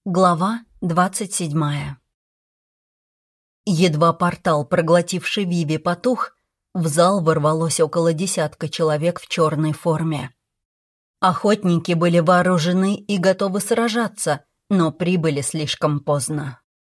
Глава 27. Едва портал, проглотивший Виви, потух, в зал ворвалось около десятка человек в черной форме. Охотники были вооружены и готовы сражаться, но прибыли слишком поздно.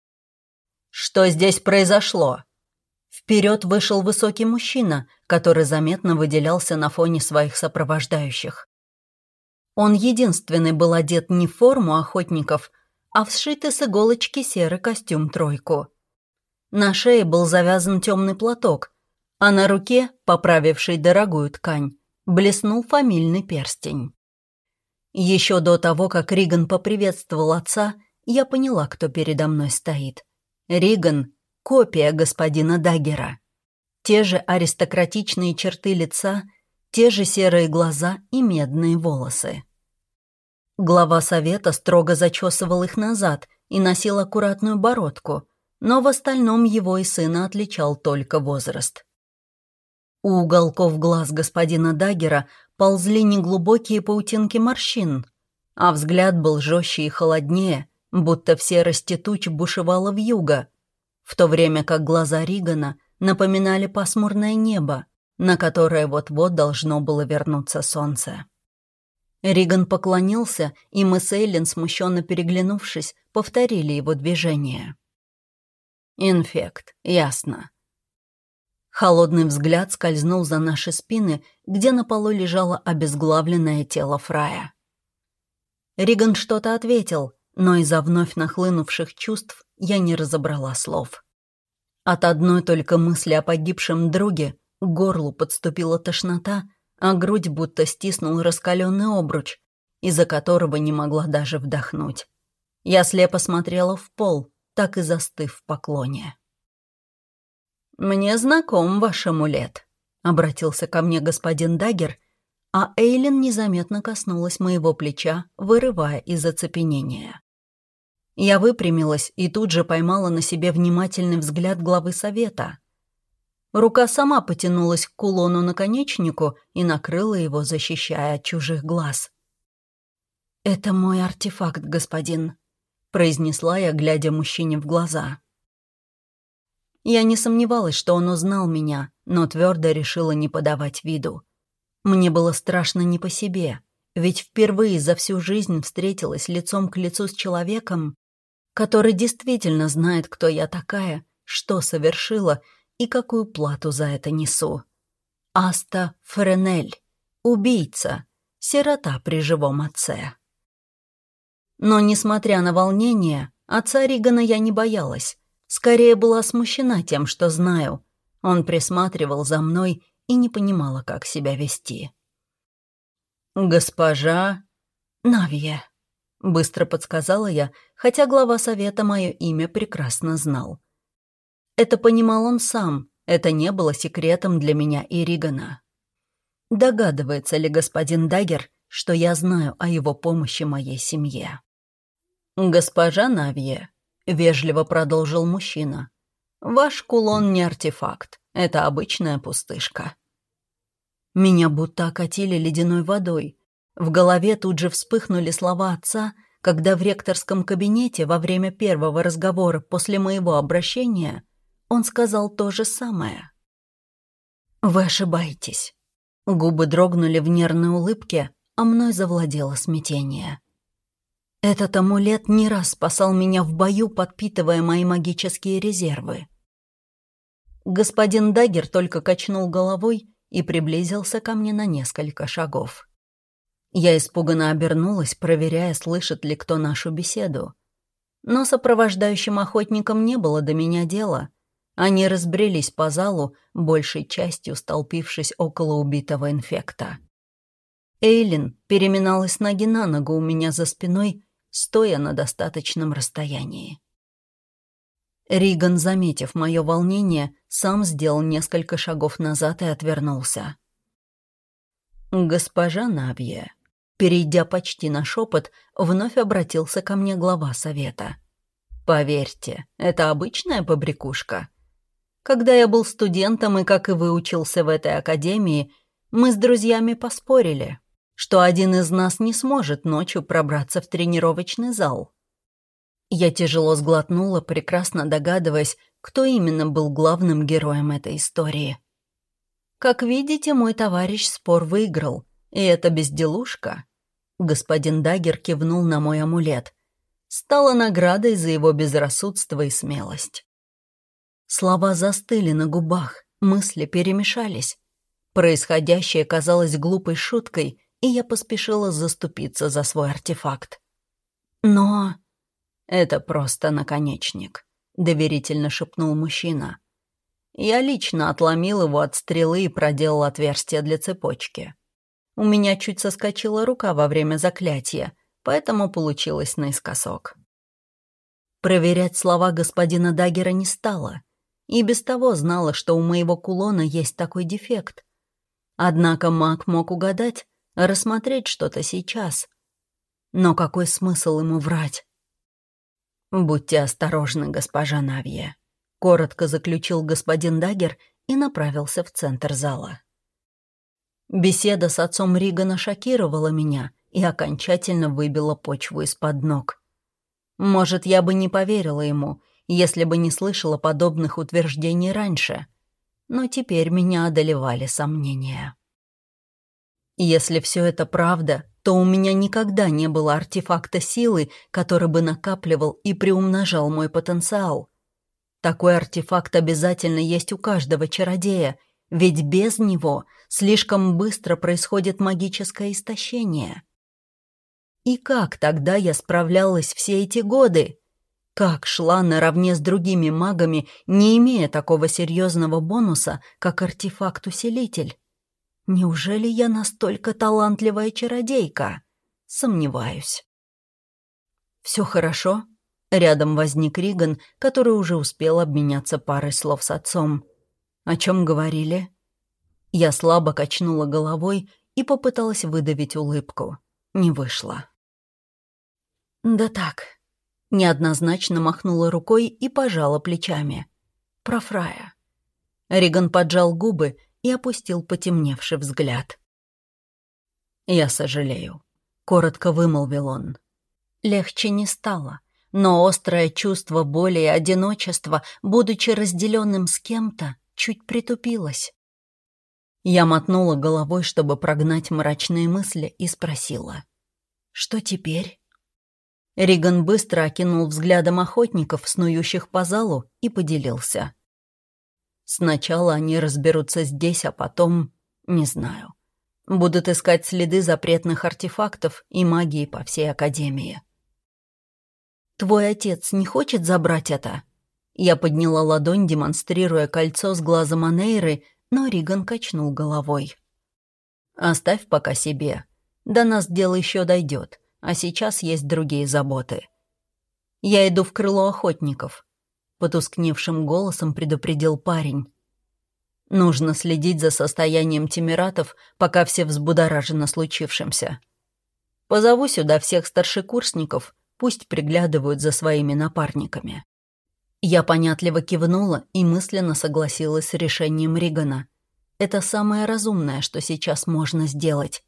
«Что здесь произошло?» Вперед вышел высокий мужчина, который заметно выделялся на фоне своих сопровождающих. Он единственный был одет не в форму охотников, а в сшитый с иголочки серый костюм-тройку. На шее был завязан темный платок, а на руке, поправившей дорогую ткань, блеснул фамильный перстень. Еще до того, как Риган поприветствовал отца, я поняла, кто передо мной стоит. Риган — копия господина Даггера. Те же аристократичные черты лица, те же серые глаза и медные волосы. Глава совета строго зачесывал их назад и носил аккуратную бородку, но в остальном его и сына отличал только возраст. У уголков глаз господина Даггера ползли неглубокие паутинки морщин, а взгляд был жестче и холоднее, будто в серости туч бушевала вьюга, в то время как глаза Ригана напоминали пасмурное небо, на которое вот-вот должно было вернуться солнце. Риган поклонился, и мы с Эйлин, смущенно переглянувшись, повторили его движение. «Инфект, ясно». Холодный взгляд скользнул за наши спины, где на полу лежало обезглавленное тело Фрая. Риган что-то ответил, но из-за вновь нахлынувших чувств я не разобрала слов. От одной только мысли о погибшем друге к горлу подступила тошнота, а грудь будто стиснул раскаленный обруч, из-за которого не могла даже вдохнуть. Я слепо смотрела в пол, так и застыв в поклоне. «Мне знаком ваш амулет», — обратился ко мне господин Даггер, а Эйлин незаметно коснулась моего плеча, вырывая из оцепенения. Я выпрямилась и тут же поймала на себе внимательный взгляд главы совета. Рука сама потянулась к кулону-наконечнику и накрыла его, защищая от чужих глаз. «Это мой артефакт, господин», — произнесла я, глядя мужчине в глаза. Я не сомневалась, что он узнал меня, но твердо решила не подавать виду. Мне было страшно не по себе, ведь впервые за всю жизнь встретилась лицом к лицу с человеком, который действительно знает, кто я такая, что совершила и какую плату за это несу. Аста Френель, убийца, сирота при живом отце. Но, несмотря на волнение, отца Ригана я не боялась. Скорее была смущена тем, что знаю. Он присматривал за мной и не понимала, как себя вести. «Госпожа Навья», — быстро подсказала я, хотя глава совета мое имя прекрасно знал. Это понимал он сам, это не было секретом для меня и Ригана. Догадывается ли господин Даггер, что я знаю о его помощи моей семье? «Госпожа Навье», — вежливо продолжил мужчина, — «ваш кулон не артефакт, это обычная пустышка». Меня будто окатили ледяной водой. В голове тут же вспыхнули слова отца, когда в ректорском кабинете во время первого разговора после моего обращения он сказал то же самое. «Вы ошибаетесь». Губы дрогнули в нервной улыбке, а мной завладело смятение. Этот амулет не раз спасал меня в бою, подпитывая мои магические резервы. Господин Даггер только качнул головой и приблизился ко мне на несколько шагов. Я испуганно обернулась, проверяя, слышит ли кто нашу беседу. Но сопровождающим охотникам не было до меня дела. Они разбрелись по залу, большей частью столпившись около убитого инфекта. Эйлин переминалась с ноги на ногу у меня за спиной, стоя на достаточном расстоянии. Риган, заметив мое волнение, сам сделал несколько шагов назад и отвернулся. «Госпожа Навье», перейдя почти на шепот, вновь обратился ко мне глава совета. «Поверьте, это обычная побрякушка. Когда я был студентом и, как и вы, учился в этой академии, мы с друзьями поспорили, что один из нас не сможет ночью пробраться в тренировочный зал. Я тяжело сглотнула, прекрасно догадываясь, кто именно был главным героем этой истории. Как видите, мой товарищ спор выиграл, и эта безделушка, господин Даггер кивнул на мой амулет, стала наградой за его безрассудство и смелость. Слова застыли на губах, мысли перемешались. Происходящее казалось глупой шуткой, и я поспешила заступиться за свой артефакт. Но... «Это просто наконечник», — доверительно шепнул мужчина. «Я лично отломил его от стрелы и проделал отверстие для цепочки. У меня чуть соскочила рука во время заклятия, поэтому получилось наискосок». Проверять слова господина Даггера не стала, и без того знала, что у моего кулона есть такой дефект. Однако маг мог угадать, рассмотреть что-то сейчас. Но какой смысл ему врать? «Будьте осторожны, госпожа Навье», — коротко заключил господин Даггер и направился в центр зала. Беседа с отцом Ригана шокировала меня и окончательно выбила почву из-под ног. Может, я бы не поверила ему, если бы не слышала подобных утверждений раньше, но теперь меня одолевали сомнения. Если все это правда, то у меня никогда не было артефакта силы, который бы накапливал и приумножал мой потенциал. Такой артефакт обязательно есть у каждого чародея, ведь без него слишком быстро происходит магическое истощение. И как тогда я справлялась все эти годы? Как шла наравне с другими магами, не имея такого серьезного бонуса, как артефакт-усилитель? Неужели я настолько талантливая чародейка? Сомневаюсь. «Все хорошо?» Рядом возник Риган, который уже успел обменяться парой слов с отцом. «О чем говорили?» Я слабо качнула головой и попыталась выдавить улыбку. Не вышло. «Да так». Неоднозначно махнула рукой и пожала плечами. «Про Фрая». Риган поджал губы и опустил потемневший взгляд. «Я сожалею», — коротко вымолвил он. Легче не стало, но острое чувство боли и одиночества, будучи разделенным с кем-то, чуть притупилось. Я мотнула головой, чтобы прогнать мрачные мысли, и спросила: «Что теперь?» Риган быстро окинул взглядом охотников, снующих по залу, и поделился. «Сначала они разберутся здесь, а потом... не знаю. Будут искать следы запретных артефактов и магии по всей Академии». «Твой отец не хочет забрать это?» Я подняла ладонь, демонстрируя кольцо с глазом Анейры, но Риган качнул головой. «Оставь пока себе. До нас дело еще дойдет, а сейчас есть другие заботы. Я иду в крыло охотников», — потускневшим голосом предупредил парень. «Нужно следить за состоянием тимиратов, пока все взбудоражены случившимся. Позову сюда всех старшекурсников, пусть приглядывают за своими напарниками». Я понятливо кивнула и мысленно согласилась с решением Ригана. Это самое разумное, что сейчас можно сделать.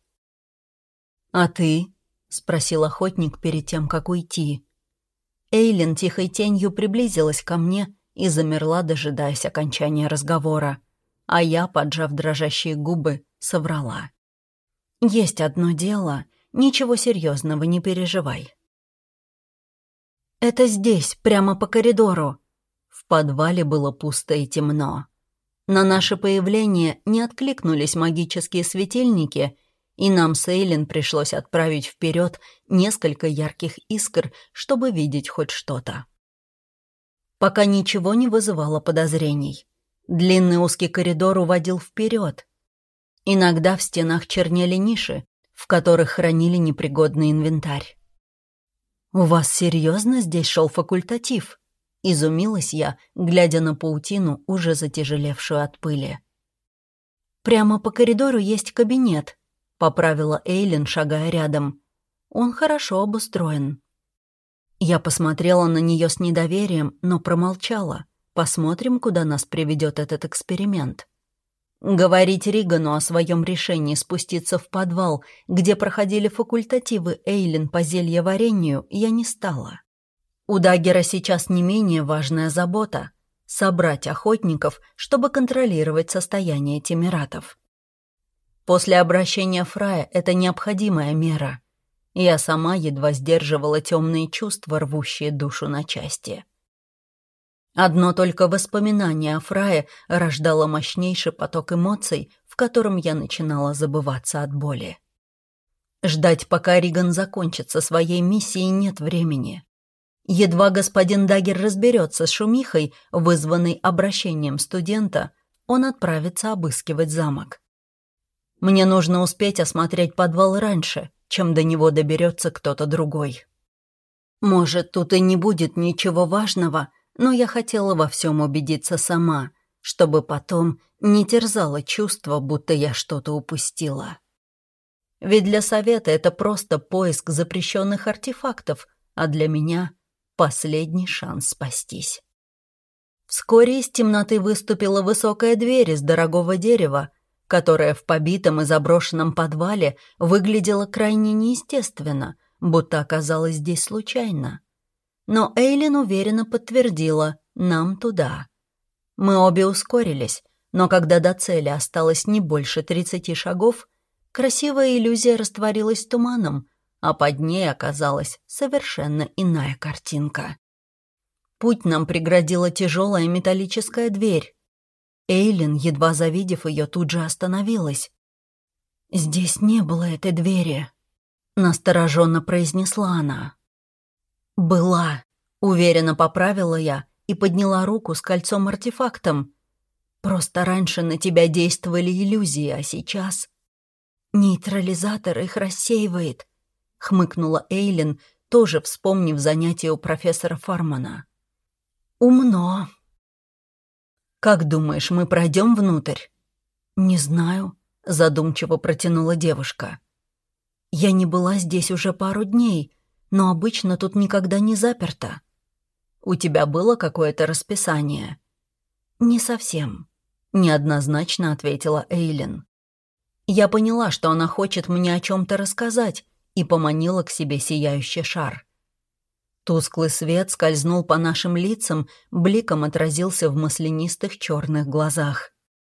«А ты?» — спросил охотник перед тем, как уйти. Эйлин тихой тенью приблизилась ко мне и замерла, дожидаясь окончания разговора, а я, поджав дрожащие губы, соврала. «Есть одно дело, ничего серьезного, не переживай». «Это здесь, прямо по коридору». В подвале было пусто и темно. На наше появление не откликнулись магические светильники, и нам с Эйлин пришлось отправить вперед несколько ярких искр, чтобы видеть хоть что-то. Пока ничего не вызывало подозрений. Длинный узкий коридор уводил вперед. Иногда в стенах чернели ниши, в которых хранили непригодный инвентарь. «У вас серьезно здесь шел факультатив?» — изумилась я, глядя на паутину, уже затяжелевшую от пыли. «Прямо по коридору есть кабинет», — поправила Эйлин, шагая рядом. «Он хорошо обустроен». Я посмотрела на нее с недоверием, но промолчала. Посмотрим, куда нас приведет этот эксперимент. Говорить Ригану о своем решении спуститься в подвал, где проходили факультативы Эйлин по зельеварению, я не стала. У Даггера сейчас не менее важная забота — собрать охотников, чтобы контролировать состояние темератов. После обращения Фрая это необходимая мера. Я сама едва сдерживала темные чувства, рвущие душу на части. Одно только воспоминание о Фрае рождало мощнейший поток эмоций, в котором я начинала забываться от боли. Ждать, пока Риган закончит со своей миссией, нет времени. Едва господин Даггер разберется с шумихой, вызванной обращением студента, он отправится обыскивать замок. Мне нужно успеть осмотреть подвал раньше, чем до него доберется кто-то другой. Может, тут и не будет ничего важного, но я хотела во всем убедиться сама, чтобы потом не терзало чувство, будто я что-то упустила. Ведь для совета это просто поиск запрещенных артефактов, а для меня — последний шанс спастись. Вскоре из темноты выступила высокая дверь из дорогого дерева, которая в побитом и заброшенном подвале выглядела крайне неестественно, будто оказалась здесь случайно. Но Эйлин уверенно подтвердила: нам туда. Мы обе ускорились, но когда до цели осталось не больше 30 шагов, красивая иллюзия растворилась туманом, а под ней оказалась совершенно иная картинка. Путь нам преградила тяжелая металлическая дверь. Эйлин, едва завидев ее, тут же остановилась. «Здесь не было этой двери», — настороженно произнесла она. «Была», — уверенно поправила я и подняла руку с кольцом-артефактом. «Просто раньше на тебя действовали иллюзии, а сейчас...» «Нейтрализатор их рассеивает», — хмыкнула Эйлин, тоже вспомнив занятие у профессора Фармана. «Умно». «Как думаешь, мы пройдем внутрь?» «Не знаю», — задумчиво протянула девушка. «Я не была здесь уже пару дней, но обычно тут никогда не заперто». «У тебя было какое-то расписание?» «Не совсем», — неоднозначно ответила Эйлин. Я поняла, что она хочет мне о чем-то рассказать, и поманила к себе сияющий шар. Тусклый свет скользнул по нашим лицам, бликом отразился в маслянистых черных глазах.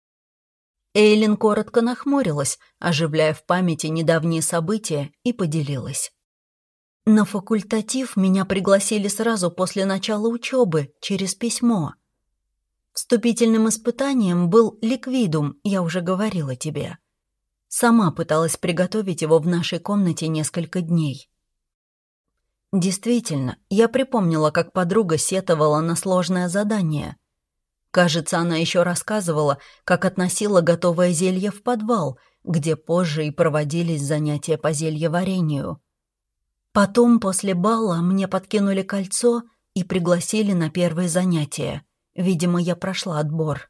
Эйлин коротко нахмурилась, оживляя в памяти недавние события, и поделилась. На факультатив меня пригласили сразу после начала учебы, через письмо. Вступительным испытанием был ликвидум, я уже говорила тебе. Сама пыталась приготовить его в нашей комнате несколько дней. Действительно, я припомнила, как подруга сетовала на сложное задание. Кажется, она еще рассказывала, как относила готовое зелье в подвал, где позже и проводились занятия по зельеварению. Потом, после бала, мне подкинули кольцо и пригласили на первое занятие. Видимо, я прошла отбор.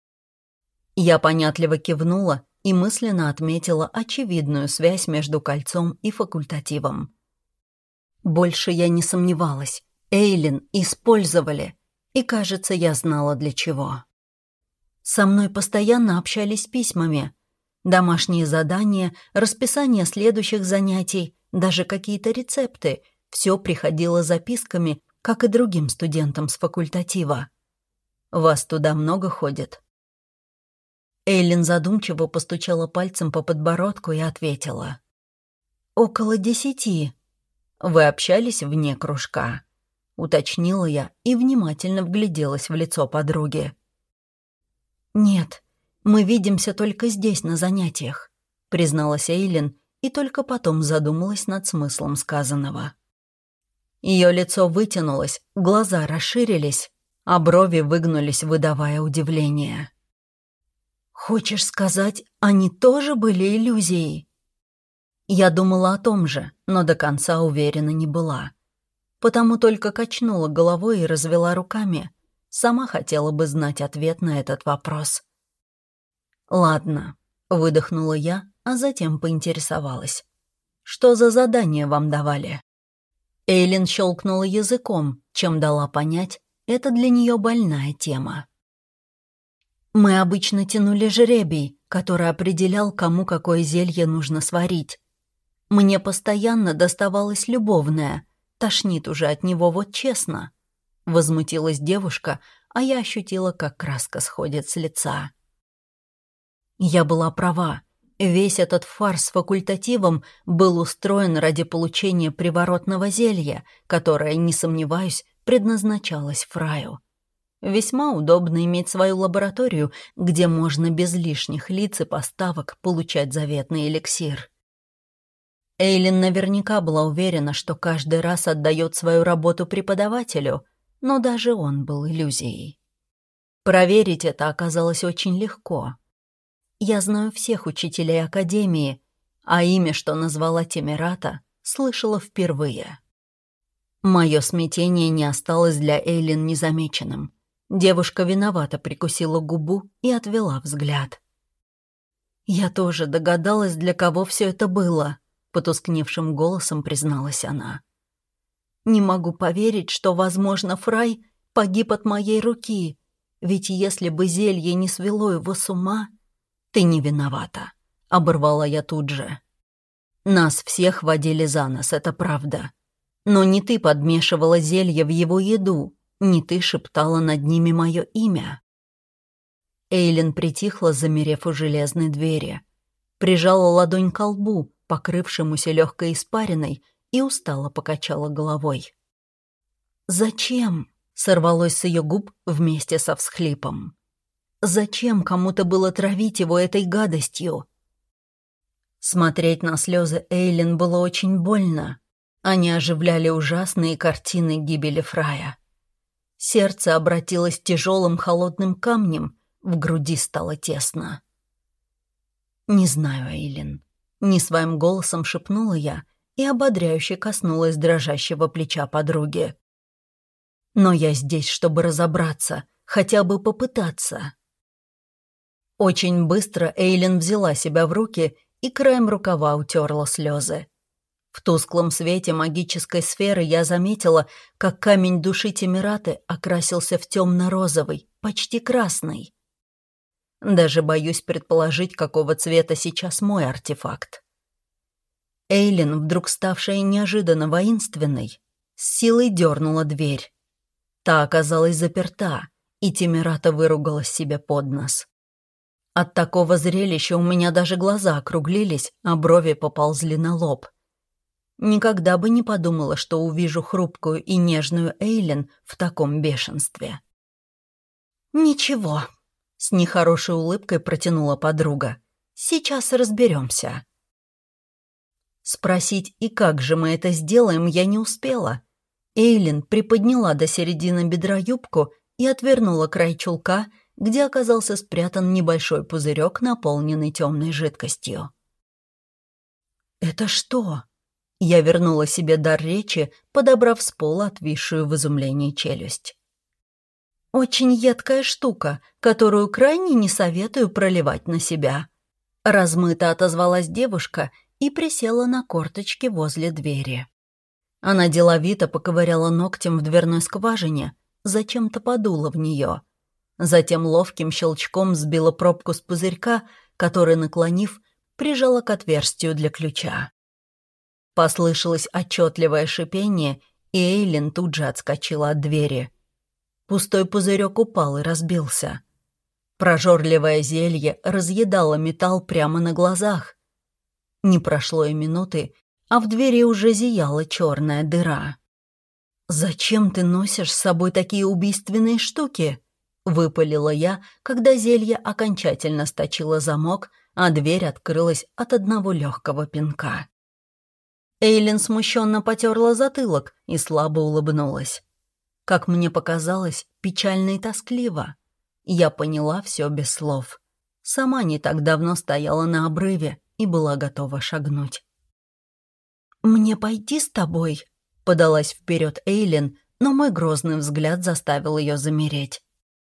Я понятливо кивнула и мысленно отметила очевидную связь между кольцом и факультативом. Больше я не сомневалась. Эйлин использовали, и, кажется, я знала для чего. Со мной постоянно общались письмами. Домашние задания, расписание следующих занятий, даже какие-то рецепты — все приходило записками, как и другим студентам с факультатива. «Вас туда много ходит?» Эйлин задумчиво постучала пальцем по подбородку и ответила. «Около 10. Вы общались вне кружка?» — уточнила я и внимательно вгляделась в лицо подруги. «Нет, мы видимся только здесь, на занятиях», — призналась Эйлин и только потом задумалась над смыслом сказанного. Ее лицо вытянулось, глаза расширились, а брови выгнулись, выдавая удивление. «Хочешь сказать, они тоже были иллюзией?» Я думала о том же, но до конца уверена не была. Потому только качнула головой и развела руками. Сама хотела бы знать ответ на этот вопрос. «Ладно», — выдохнула я, а затем поинтересовалась. «Что за задание вам давали?» Эйлин щелкнула языком, чем дала понять, это для нее больная тема. «Мы обычно тянули жребий, который определял, кому какое зелье нужно сварить. Мне постоянно доставалось любовное, Тошнит уже от него, вот честно. Возмутилась девушка, а я ощутила, как краска сходит с лица. Я была права. Весь этот фарс с факультативом был устроен ради получения приворотного зелья, которое, не сомневаюсь, предназначалось Фраю. Весьма удобно иметь свою лабораторию, где можно без лишних лиц и поставок получать заветный эликсир. Эйлин наверняка была уверена, что каждый раз отдает свою работу преподавателю, но даже он был иллюзией. Проверить это оказалось очень легко. Я знаю всех учителей Академии, а имя, что назвала Темирата, слышала впервые. Мое смятение не осталось для Эйлин незамеченным. Девушка виновато прикусила губу и отвела взгляд. «Я тоже догадалась, для кого все это было», — потускневшим голосом призналась она. «Не могу поверить, что, возможно, Фрай погиб от моей руки, ведь если бы зелье не свело его с ума...» «Ты не виновата», — оборвала я тут же. «Нас всех водили за нос, это правда. Но не ты подмешивала зелье в его еду, не ты шептала над ними мое имя». Эйлин притихла, замерев у железной двери. Прижала ладонь к лбу, покрывшемуся легкой испариной, и устало покачала головой. «Зачем?» — сорвалось с ее губ вместе со всхлипом. «Зачем кому-то было травить его этой гадостью?» Смотреть на слезы Эйлин было очень больно. Они оживляли ужасные картины гибели Фрая. Сердце обратилось тяжелым холодным камнем, в груди стало тесно. «Не знаю, Эйлин», — не своим голосом шепнула я и ободряюще коснулась дрожащего плеча подруги. «Но я здесь, чтобы разобраться, хотя бы попытаться». Очень быстро Эйлин взяла себя в руки и краем рукава утерла слезы. В тусклом свете магической сферы я заметила, как камень души Темираты окрасился в темно-розовый, почти красный. Даже боюсь предположить, какого цвета сейчас мой артефакт. Эйлин, вдруг ставшая неожиданно воинственной, с силой дернула дверь. Та оказалась заперта, и Темирата выругалась себе под нос. От такого зрелища у меня даже глаза округлились, а брови поползли на лоб. Никогда бы не подумала, что увижу хрупкую и нежную Эйлин в таком бешенстве. «Ничего», — с нехорошей улыбкой протянула подруга. «Сейчас разберемся». Спросить, и как же мы это сделаем, я не успела. Эйлин приподняла до середины бедра юбку и отвернула край чулка, где оказался спрятан небольшой пузырек, наполненный темной жидкостью. «Это что?» Я вернула себе дар речи, подобрав с пола отвисшую в изумлении челюсть. «Очень едкая штука, которую крайне не советую проливать на себя», — размыто отозвалась девушка и присела на корточки возле двери. Она деловито поковыряла ногтем в дверной скважине, зачем-то подула в нее. Затем ловким щелчком сбила пробку с пузырька, который, наклонив, прижала к отверстию для ключа. Послышалось отчетливое шипение, и Эйлин тут же отскочила от двери. Пустой пузырек упал и разбился. Прожорливое зелье разъедало металл прямо на глазах. Не прошло и минуты, а в двери уже зияла черная дыра. «Зачем ты носишь с собой такие убийственные штуки?» — выпалила я, когда зелье окончательно сточило замок, а дверь открылась от одного легкого пинка. Эйлин смущенно потерла затылок и слабо улыбнулась. Как мне показалось, печально и тоскливо. Я поняла все без слов. Сама не так давно стояла на обрыве и была готова шагнуть. «Мне пойти с тобой?» — подалась вперед Эйлин, но мой грозный взгляд заставил ее замереть.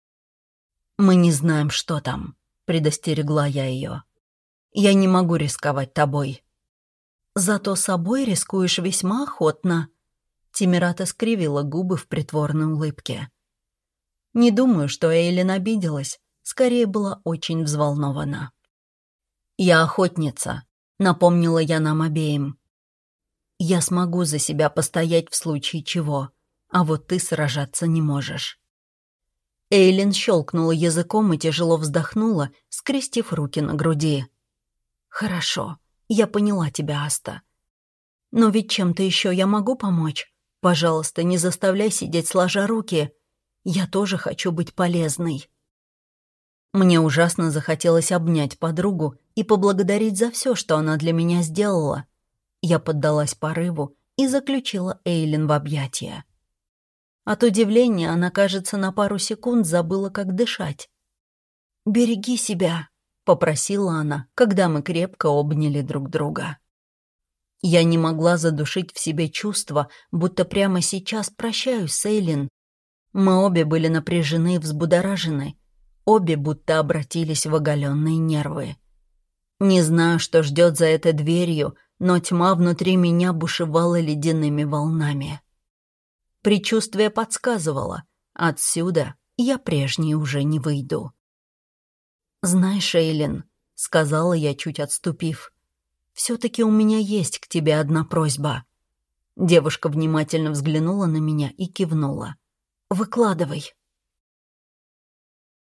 «Мы не знаем, что там», — предостерегла я ее. «Я не могу рисковать тобой». «Зато собой рискуешь весьма охотно», — Темирата скривила губы в притворной улыбке. Не думаю, что Эйлин обиделась, скорее была очень взволнована. «Я охотница», — напомнила я нам обеим. Я смогу за себя постоять в случае чего, а вот ты сражаться не можешь». Эйлин щелкнула языком и тяжело вздохнула, скрестив руки на груди. «Хорошо, я поняла тебя, Аста. Но ведь чем-то еще я могу помочь? Пожалуйста, не заставляй сидеть сложа руки. Я тоже хочу быть полезной». Мне ужасно захотелось обнять подругу и поблагодарить за все, что она для меня сделала. Я поддалась порыву и заключила Эйлин в объятия. От удивления она, кажется, на пару секунд забыла, как дышать. «Береги себя», — попросила она, когда мы крепко обняли друг друга. Я не могла задушить в себе чувство, будто прямо сейчас прощаюсь с Эйлин. Мы обе были напряжены и взбудоражены, обе будто обратились в оголенные нервы. Не знаю, что ждет за этой дверью, но тьма внутри меня бушевала ледяными волнами. Предчувствие подсказывало, отсюда я прежней уже не выйду. «Знаешь, Эйлин», — сказала я, чуть отступив, — «все-таки у меня есть к тебе одна просьба». Девушка внимательно взглянула на меня и кивнула. «Выкладывай».